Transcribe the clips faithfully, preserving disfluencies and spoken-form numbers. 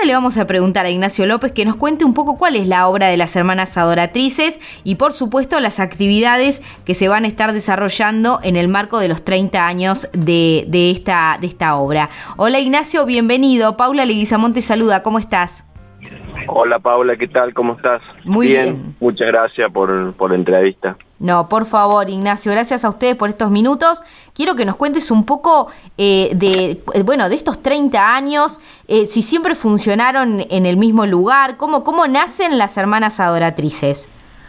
ahora le vamos a preguntar a Ignacio López que nos cuente un poco cuál es la obra de las Hermanas Adoratrices y, por supuesto, las actividades que se van a estar desarrollando en el marco de los treinta años de, de, esta, de esta obra. Hola, Ignacio, bienvenido. Paula Leguizamón te saluda. ¿Cómo estás? Hola, Paula, ¿qué tal? ¿Cómo estás? Muy bien. bien. Muchas gracias por, por la entrevista. No, por favor, Ignacio, gracias a ustedes por estos minutos. Quiero que nos cuentes un poco eh, de, bueno, de estos treinta años, eh, si siempre funcionaron en el mismo lugar, cómo, cómo nacen las Hermanas Adoratrices.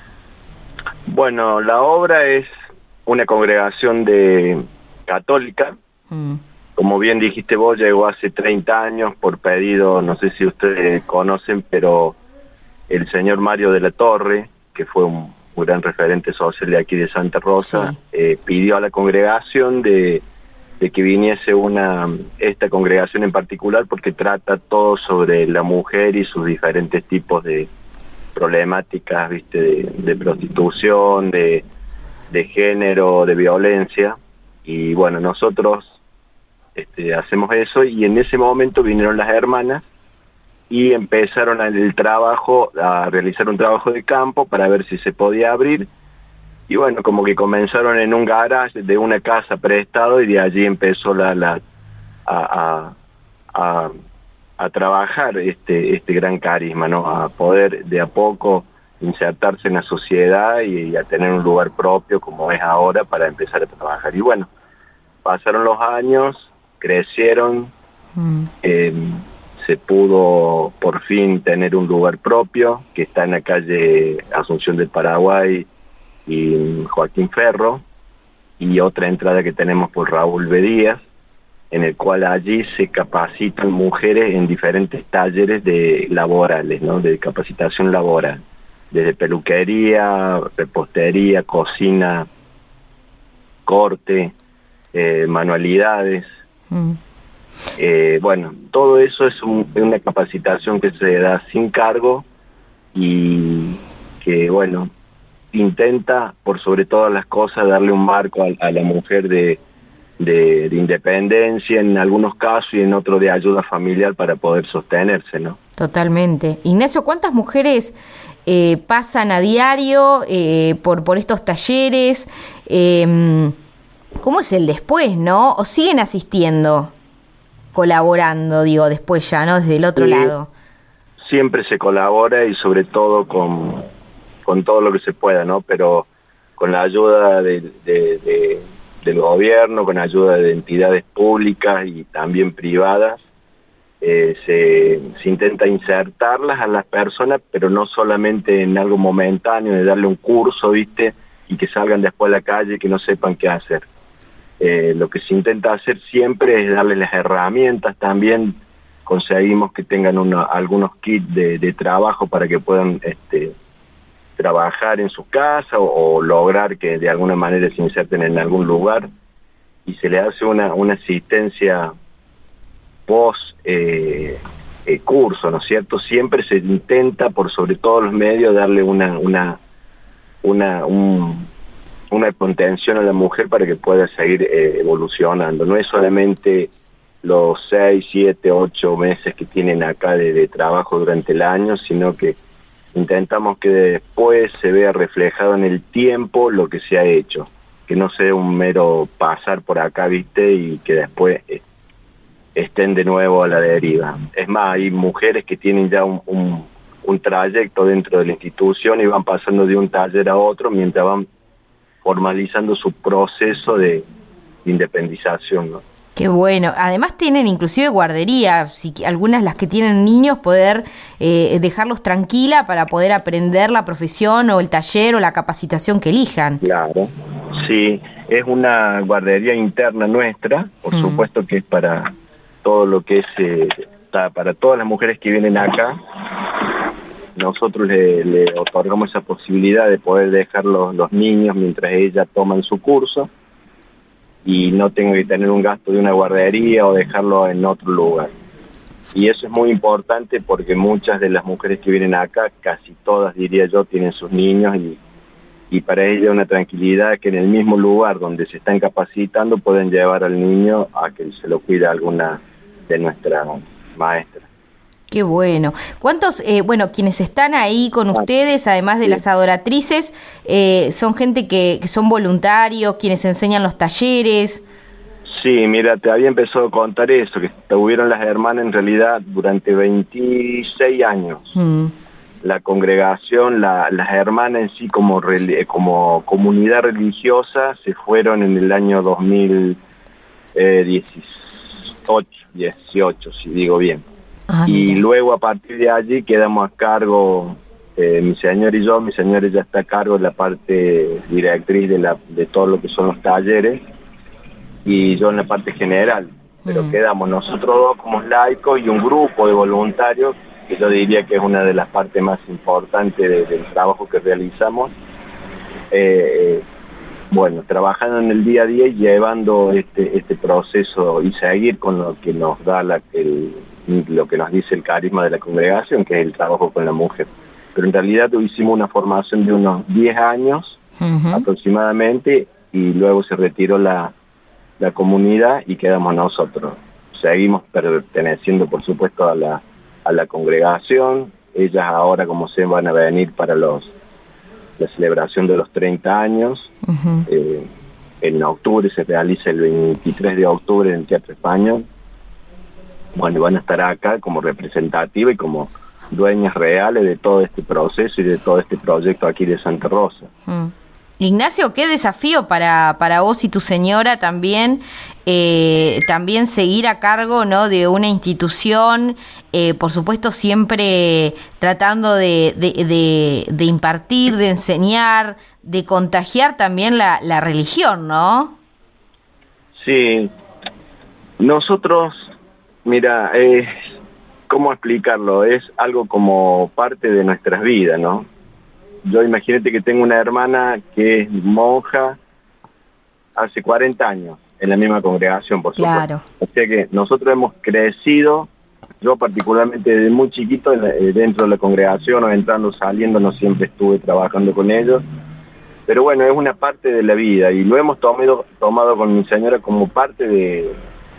Bueno, la obra es una congregación de católica. Mm. Como bien dijiste vos, llegó hace treinta años por pedido, no sé si ustedes conocen, pero el señor Mario de la Torre, que fue un, un gran referente social de aquí de Santa Rosa, sí. eh, pidió a la congregación de, de que viniese una esta congregación en particular porque trata todo sobre la mujer y sus diferentes tipos de problemáticas, viste, de, de prostitución, de, de género, de violencia. Y bueno, nosotros Este, hacemos eso, y en ese momento vinieron las hermanas y empezaron el trabajo, a realizar un trabajo de campo para ver si se podía abrir, y bueno, como que comenzaron en un garage de una casa prestado, y de allí empezó la, la a, a, a, a trabajar este este gran carisma, ¿no? A poder de a poco insertarse en la sociedad y, y a tener un lugar propio como es ahora para empezar a trabajar. Y bueno, pasaron los años, crecieron, mm. eh, se pudo por fin tener un lugar propio que está en la calle Asunción del Paraguay y Joaquín Ferro, y otra entrada que tenemos por Raúl B. Díaz, en el cual allí se capacitan mujeres en diferentes talleres de laborales, ¿no? De capacitación laboral, desde peluquería, repostería, cocina, corte, eh, manualidades. Mm. Eh, bueno, todo eso es un, una capacitación que se da sin cargo y que, bueno, intenta, por sobre todas las cosas, darle un marco a, a la mujer de, de, de independencia en algunos casos y en otros de ayuda familiar para poder sostenerse, ¿no? Totalmente. Ignacio, ¿cuántas mujeres eh, pasan a diario eh, por, por estos talleres? Eh, ¿Cómo es el después, no? ¿O siguen asistiendo, colaborando, digo, después ya, ¿no? Desde el otro sí, lado. Siempre se colabora y sobre todo con, con todo lo que se pueda, ¿no? Pero con la ayuda de, de, de, del gobierno, con la ayuda de entidades públicas y también privadas, eh, se, se intenta insertarlas a las personas, pero no solamente en algo momentáneo, de darle un curso, ¿viste? Y que salgan después a la calle y que no sepan qué hacer. Eh, lo que se intenta hacer siempre es darles las herramientas. También conseguimos que tengan una, algunos kits de, de trabajo para que puedan este, trabajar en su casa o, o lograr que de alguna manera se inserten en algún lugar, y se le hace una, una asistencia post eh, eh, curso, ¿no es cierto? Siempre se intenta, por sobre todos los medios, darle una una una un una contención a la mujer para que pueda seguir eh, evolucionando. No es solamente los seis, siete, ocho meses que tienen acá de, de trabajo durante el año, sino que intentamos que después se vea reflejado en el tiempo lo que se ha hecho, que no sea un mero pasar por acá, ¿viste? Y que después eh, estén de nuevo a la deriva. Es más, hay mujeres que tienen ya un, un, un trayecto dentro de la institución y van pasando de un taller a otro mientras van formalizando su proceso de independización, ¿no? Qué bueno. Además tienen inclusive guardería, si algunas las que tienen niños, poder eh, dejarlos tranquila para poder aprender la profesión o el taller o la capacitación que elijan. Claro, sí, es una guardería interna nuestra, por mm. supuesto que es para todo lo que es, eh, para todas las mujeres que vienen acá. Nosotros le, le otorgamos esa posibilidad de poder dejar los, los niños mientras ellas toman su curso y no tengo que tener un gasto de una guardería o dejarlo en otro lugar. Y eso es muy importante porque muchas de las mujeres que vienen acá, casi todas diría yo, tienen sus niños, y, y para ellas una tranquilidad que en el mismo lugar donde se están capacitando pueden llevar al niño a que se lo cuide alguna de nuestras maestras. Qué bueno. ¿Cuántos, eh, bueno, quienes están ahí con ustedes, además de sí. las adoratrices, eh, son gente que, que son voluntarios, quienes enseñan los talleres? Sí, mira, te había empezado a contar eso, que tuvieron las hermanas en realidad durante veintiséis años. Mm. La congregación, la, las hermanas en sí como, como comunidad religiosa se fueron en el año dos mil dieciocho, si digo bien. Ah, y mira. Luego a partir de allí quedamos a cargo, eh, mi señor y yo, mi señor ya está a cargo de la parte directriz de, la, de todo lo que son los talleres y yo en la parte general, pero mm. quedamos nosotros dos como laicos y un grupo de voluntarios que yo diría que es una de las partes más importantes de, del trabajo que realizamos, eh, bueno, trabajando en el día a día y llevando este, este proceso y seguir con lo que nos da la, el lo que nos dice el carisma de la congregación, que es el trabajo con la mujer. Pero en realidad hicimos una formación de unos diez años uh-huh. aproximadamente y luego se retiró la, la comunidad y quedamos nosotros. Seguimos perteneciendo, por supuesto, a la, a la congregación. Ellas ahora, como se van a venir para los la celebración de los treinta años. Uh-huh. Eh, en octubre se realiza el veintitrés de octubre en el Teatro Español. Bueno, van a estar acá como representativa y como dueñas reales de todo este proceso y de todo este proyecto aquí de Santa Rosa. Mm. Ignacio, qué desafío para, para vos y tu señora también, eh, también seguir a cargo, ¿no?, de una institución, eh, por supuesto siempre tratando de, de, de, de impartir, de enseñar, de contagiar también la, la religión, ¿no? Sí, nosotros... Mira, eh, ¿cómo explicarlo? Es algo como parte de nuestras vidas, ¿no? Yo imagínate que tengo una hermana que es monja hace cuarenta años, en la misma congregación, por supuesto. Claro. O sea que nosotros hemos crecido, yo particularmente desde muy chiquito, dentro de la congregación, o entrando, saliendo, no siempre estuve trabajando con ellos. Pero bueno, es una parte de la vida y lo hemos tomado, tomado con mi señora como parte de...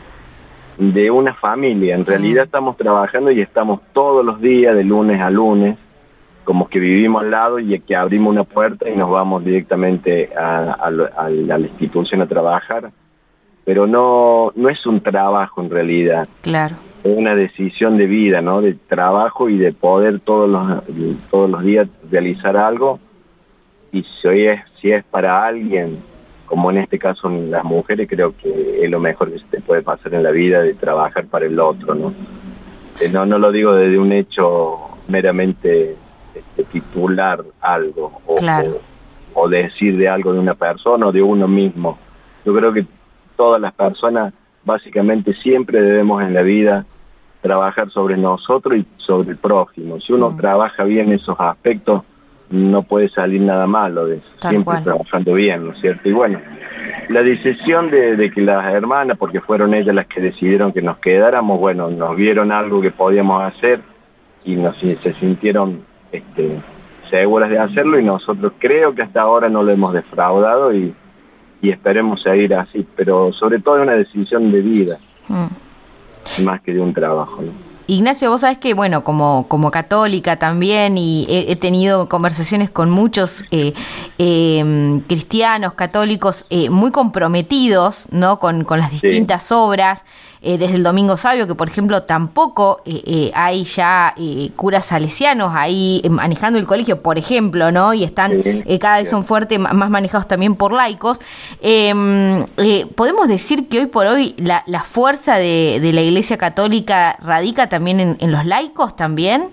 de una familia. En realidad estamos trabajando y estamos todos los días de lunes a lunes, como que vivimos al lado y que abrimos una puerta y nos vamos directamente a, a, a, a la institución a trabajar, pero no no es un trabajo en realidad. Claro. Es una decisión de vida, ¿no? De trabajo y de poder todos los todos los días realizar algo, y si es si es para alguien, como en este caso las mujeres, creo que es lo mejor que se te puede pasar en la vida, de trabajar para el otro, ¿no? Eh, no, no lo digo desde un hecho meramente este, titular algo, o, claro. o, o decir de algo de una persona o de uno mismo. Yo creo que todas las personas básicamente siempre debemos en la vida trabajar sobre nosotros y sobre el prójimo. Si uno mm. trabaja bien esos aspectos, no puede salir nada malo de eso, Tal siempre cual. Trabajando bien, ¿no es cierto? Y bueno, la decisión de, de que las hermanas, porque fueron ellas las que decidieron que nos quedáramos, bueno, nos vieron algo que podíamos hacer y nos se sintieron este, seguras de hacerlo, y nosotros creo que hasta ahora no lo hemos defraudado y, y esperemos seguir así, pero sobre todo es una decisión de vida, mm. más que de un trabajo, ¿no? Ignacio, vos sabés que, bueno, como como católica también, y he, he tenido conversaciones con muchos eh, eh, cristianos, católicos, eh, muy comprometidos, ¿no?, con, con las distintas sí. obras, eh, desde el Domingo Sabio, que por ejemplo tampoco eh, eh, hay ya eh, curas salesianos ahí eh, manejando el colegio, por ejemplo, ¿no? Y están sí, eh, cada vez sí. son fuertes, más manejados también por laicos. Eh, eh, ¿Podemos decir que hoy por hoy la, la fuerza de, de la Iglesia Católica radica también en, en los laicos también?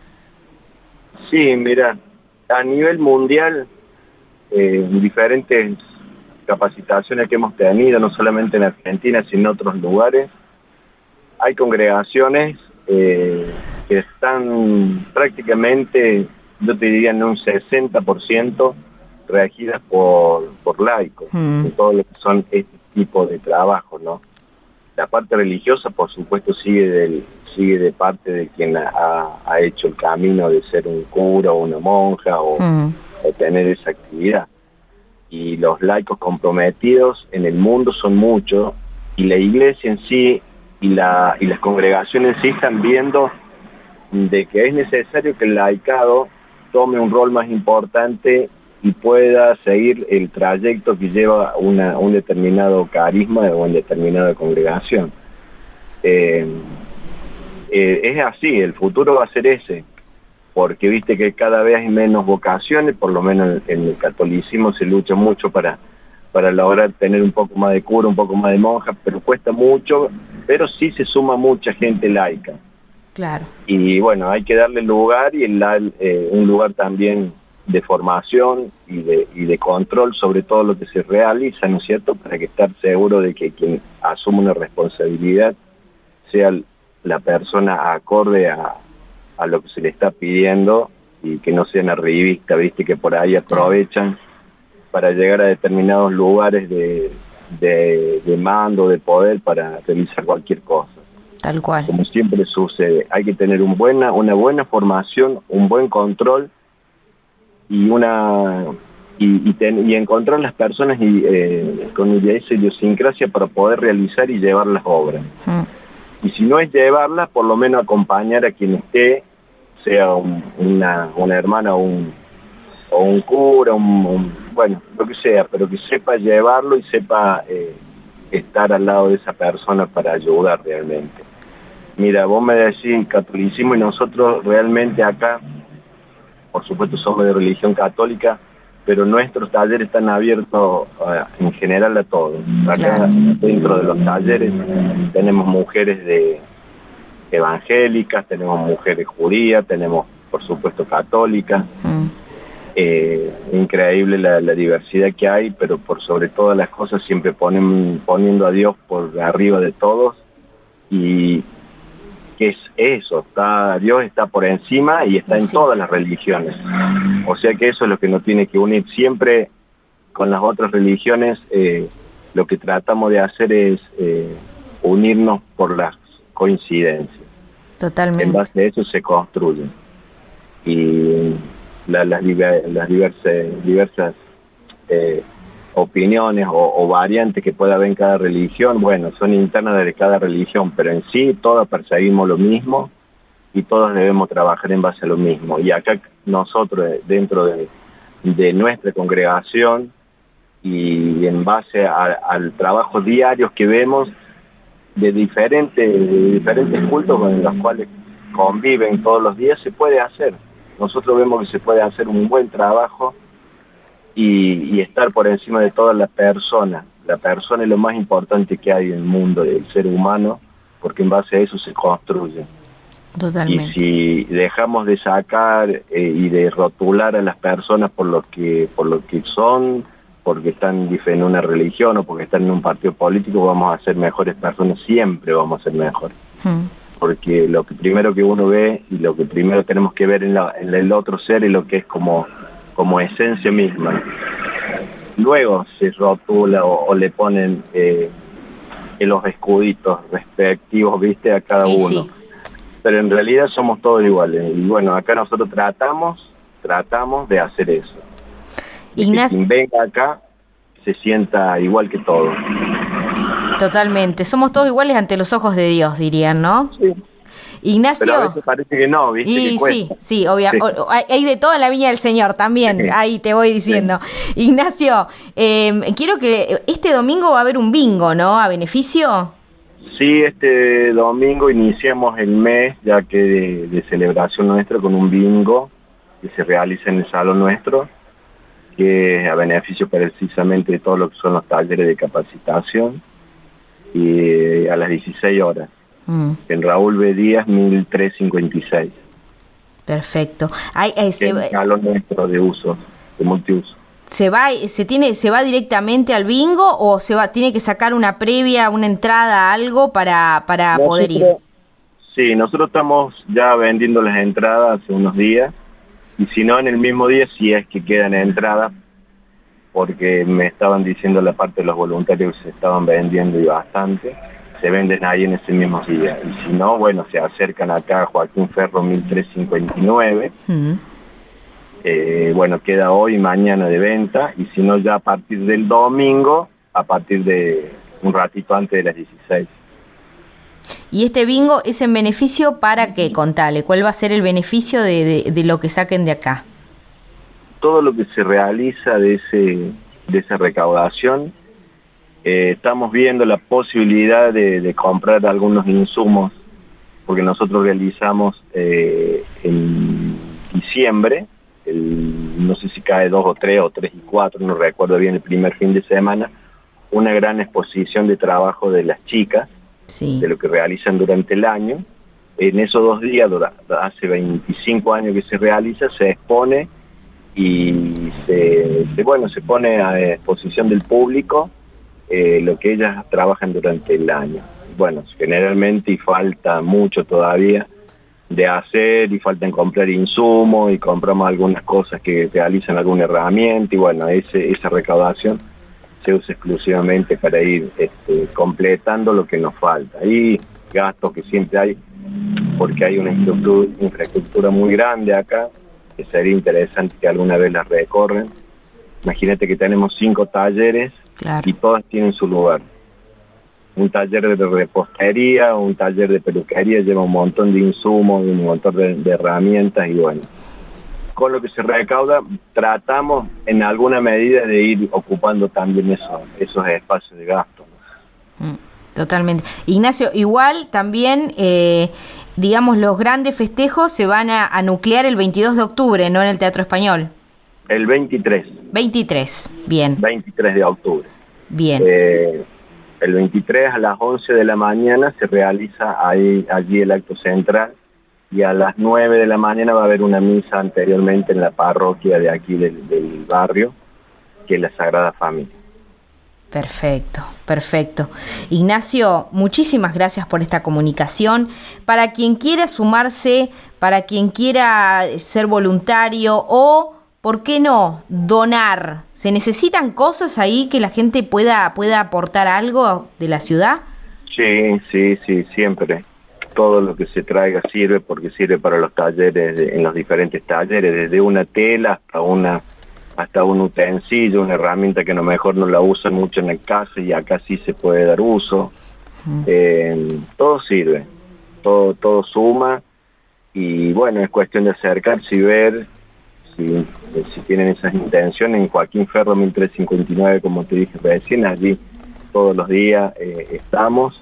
Sí, mira, a nivel mundial, eh, diferentes capacitaciones que hemos tenido, no solamente en Argentina, sino en otros lugares, hay congregaciones eh, que están prácticamente, yo te diría, en un sesenta por ciento regidas por, por laicos, mm. en todo lo que son este tipo de trabajo, ¿no? La parte religiosa, por supuesto, sigue del, sigue de parte de quien ha, ha hecho el camino de ser un cura o una monja o, mm. o tener esa actividad. Y los laicos comprometidos en el mundo son muchos, y la iglesia en sí y la y las congregaciones en sí están viendo de que es necesario que el laicado tome un rol más importante y pueda seguir el trayecto que lleva una, un determinado carisma o una determinada congregación. Eh, eh, es así, el futuro va a ser ese, porque viste que cada vez hay menos vocaciones, por lo menos en el catolicismo se lucha mucho para, para lograr tener un poco más de cura, un poco más de monja, pero cuesta mucho, pero sí se suma mucha gente laica. Claro. Y bueno, hay que darle lugar y el, eh, un lugar también de formación y de, y de control sobre todo lo que se realiza, ¿no es cierto?, para que estar seguro de que quien asume una responsabilidad sea la persona acorde a, a lo que se le está pidiendo y que no sean arribistas, viste, que por ahí aprovechan para llegar a determinados lugares de, de, de mando, de poder, para realizar cualquier cosa. Tal cual. Como siempre sucede, hay que tener un buena, una buena formación, un buen control y una y, y, ten, y encontrar las personas y, eh, con esa idiosincrasia para poder realizar y llevar las obras. Mm. Y si no es llevarlas, por lo menos acompañar a quien esté, sea un, una, una hermana o un, o un cura, un, un, bueno, lo que sea, pero que sepa llevarlo y sepa eh, estar al lado de esa persona para ayudar realmente. Mira, vos me decís catolicismo y nosotros realmente acá, por supuesto somos de religión católica, pero nuestros talleres están abiertos uh, en general a todos. Acá claro. Dentro de los talleres tenemos mujeres de evangélicas, tenemos mujeres judías, tenemos por supuesto católicas. Mm. Eh, increíble la, la diversidad que hay, pero por sobre todas las cosas siempre ponen, poniendo a Dios por arriba de todos, y que es eso, está Dios está por encima y está en sí. Todas las religiones, o sea que eso es lo que nos tiene que unir siempre con las otras religiones. Eh, lo que tratamos de hacer es eh, unirnos por las coincidencias. Totalmente. En base a eso se construye y la, las, diver, las diversas, diversas eh, opiniones o, o variantes que pueda haber en cada religión, bueno, son internas de cada religión, pero en sí todas perseguimos lo mismo y todos debemos trabajar en base a lo mismo. Y acá nosotros, dentro de, de nuestra congregación y en base a, al trabajo diario que vemos de diferentes, de diferentes cultos con los cuales conviven todos los días, se puede hacer. Nosotros vemos que se puede hacer un buen trabajo y, y estar por encima de toda la persona. La persona es lo más importante que hay en el mundo del ser humano, porque en base a eso se construye. Totalmente. Y si dejamos de sacar eh, y de rotular a las personas por lo que por lo que son, porque están en una religión o porque están en un partido político, vamos a ser mejores personas, siempre vamos a ser mejores. Hmm. Porque lo que primero que uno ve y lo que primero tenemos que ver en, la, en el otro ser es lo que es como, como esencia misma. Luego se rotula o, o le ponen eh, los escuditos respectivos, viste, a cada uno. Sí. Pero en realidad somos todos iguales. Y bueno, acá nosotros tratamos, tratamos de hacer eso. Ignacio, que quien venga acá se sienta igual que todos. Totalmente, somos todos iguales ante los ojos de Dios, dirían, ¿no? Sí. Ignacio. Pero a veces parece que no, ¿viste? Y que sí, sí, obviamente. Sí. Hay de todo en la viña del Señor también, sí. Ahí te voy diciendo. Sí. Ignacio, eh, quiero que este domingo va a haber un bingo, ¿no? ¿A beneficio? Sí, este domingo iniciamos el mes, ya que de, de celebración nuestra, con un bingo que se realiza en el salón nuestro, que es a beneficio precisamente de todo lo que son los talleres de capacitación, y a las dieciséis horas, mm. en Raúl B. Díaz, mil trescientos cincuenta y seis. Perfecto. Hay, eh, se el salón nuestro de uso, de multiuso. ¿Se va, se tiene, se va directamente al bingo o se va, tiene que sacar una previa, una entrada, algo para, para nosotros, poder ir? Sí, nosotros estamos ya vendiendo las entradas hace unos días, y si no en el mismo día, si es que quedan entradas, porque me estaban diciendo la parte de los voluntarios que se estaban vendiendo y bastante, se venden ahí en ese mismo día. Y si no, bueno, se acercan acá a Joaquín Ferro mil trescientos cincuenta y nueve, mm. eh, bueno, queda hoy y mañana de venta, y si no ya a partir del domingo, a partir de un ratito antes de las dieciséis. ¿Y este bingo es en beneficio para qué? Contale, ¿cuál va a ser el beneficio de, de, de lo que saquen de acá? Todo lo que se realiza de ese de esa recaudación, eh, estamos viendo la posibilidad de, de comprar algunos insumos, porque nosotros realizamos eh, en diciembre, el, no sé si cae dos o tres o tres y cuatro, no recuerdo bien, el primer fin de semana, una gran exposición de trabajo de las chicas, sí, de lo que realizan durante el año. En esos dos días, hace veinticinco años que se realiza, se expone y se, se bueno se pone a exposición del público eh, lo que ellas trabajan durante el año. Bueno, generalmente y falta mucho todavía de hacer, y faltan comprar insumos, y compramos algunas cosas que realizan alguna herramienta, y bueno, ese, esa recaudación se usa exclusivamente para ir este, completando lo que nos falta. Hay gastos que siempre hay, porque hay una infraestructura, infraestructura muy grande acá, que sería interesante que alguna vez la recorren. Imagínate que tenemos cinco talleres, claro, y todas tienen su lugar. Un taller de repostería, un taller de peluquería lleva un montón de insumos, un montón de, de herramientas, y bueno, con lo que se recauda tratamos en alguna medida de ir ocupando también esos, esos espacios de gasto. Totalmente. Ignacio, igual también, eh, digamos, los grandes festejos se van a, a nuclear el veintidós de octubre, ¿no? En el Teatro Español. El veintitrés. veintitrés, bien. veintitrés de octubre. Bien. Eh, el veintitrés a las once de la mañana se realiza ahí, allí el acto central, y a las nueve de la mañana va a haber una misa anteriormente en la parroquia de aquí del, del barrio, que es la Sagrada Familia. Perfecto, perfecto. Ignacio, muchísimas gracias por esta comunicación. Para quien quiera sumarse, para quien quiera ser voluntario o, ¿por qué no?, donar. ¿Se necesitan cosas ahí que la gente pueda, pueda aportar algo de la ciudad? Sí, sí, sí, siempre. Todo lo que se traiga sirve, porque sirve para los talleres, en los diferentes talleres, desde una tela hasta una hasta un utensilio, una herramienta que a lo mejor no la usan mucho en la casa y acá sí se puede dar uso. Mm. Eh, todo sirve, todo todo suma, y bueno, es cuestión de acercarse y ver si, si tienen esas intenciones. En Joaquín Ferro mil trescientos cincuenta y nueve, como te dije recién, allí todos los días eh, estamos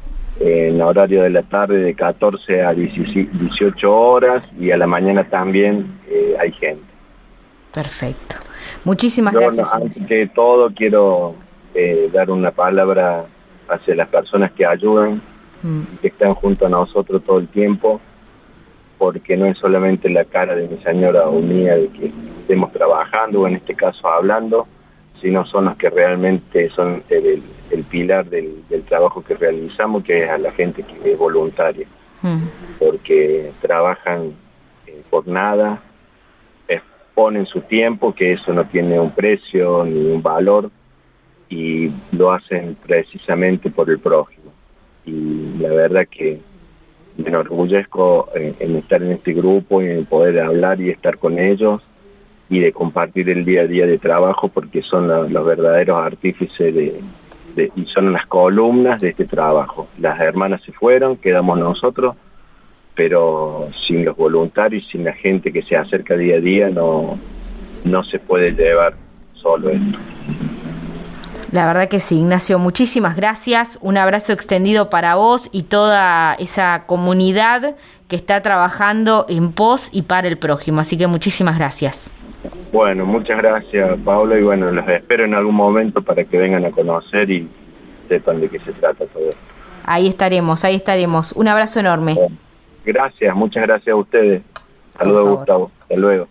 en horario de la tarde de catorce a dieciocho horas, y a la mañana también eh, hay gente. Perfecto. Muchísimas Yo, gracias. No, antes que todo quiero eh, dar una palabra hacia las personas que ayudan, mm. que están junto a nosotros todo el tiempo, porque no es solamente la cara de mi señora o mía de que estemos trabajando, o en este caso hablando, sino son los que realmente son el, el pilar del, del trabajo que realizamos, que es a la gente que es voluntaria, mm. porque trabajan eh, por nada, ponen su tiempo, que eso no tiene un precio ni un valor, y lo hacen precisamente por el prójimo. Y la verdad que me enorgullezco en, en estar en este grupo y en poder hablar y estar con ellos y de compartir el día a día de trabajo, porque son la, los verdaderos artífices de, de, y son las columnas de este trabajo. Las hermanas se fueron, quedamos nosotros, pero sin los voluntarios, sin la gente que se acerca día a día, no, no se puede llevar solo esto. La verdad que sí, Ignacio, muchísimas gracias, un abrazo extendido para vos y toda esa comunidad que está trabajando en pos y para el prójimo, así que muchísimas gracias. Bueno, muchas gracias, Paula, y bueno, los espero en algún momento para que vengan a conocer y sepan de qué se trata todo esto. Ahí estaremos, ahí estaremos, un abrazo enorme. Bueno. Gracias, muchas gracias a ustedes. Saludos, Gustavo. Hasta luego.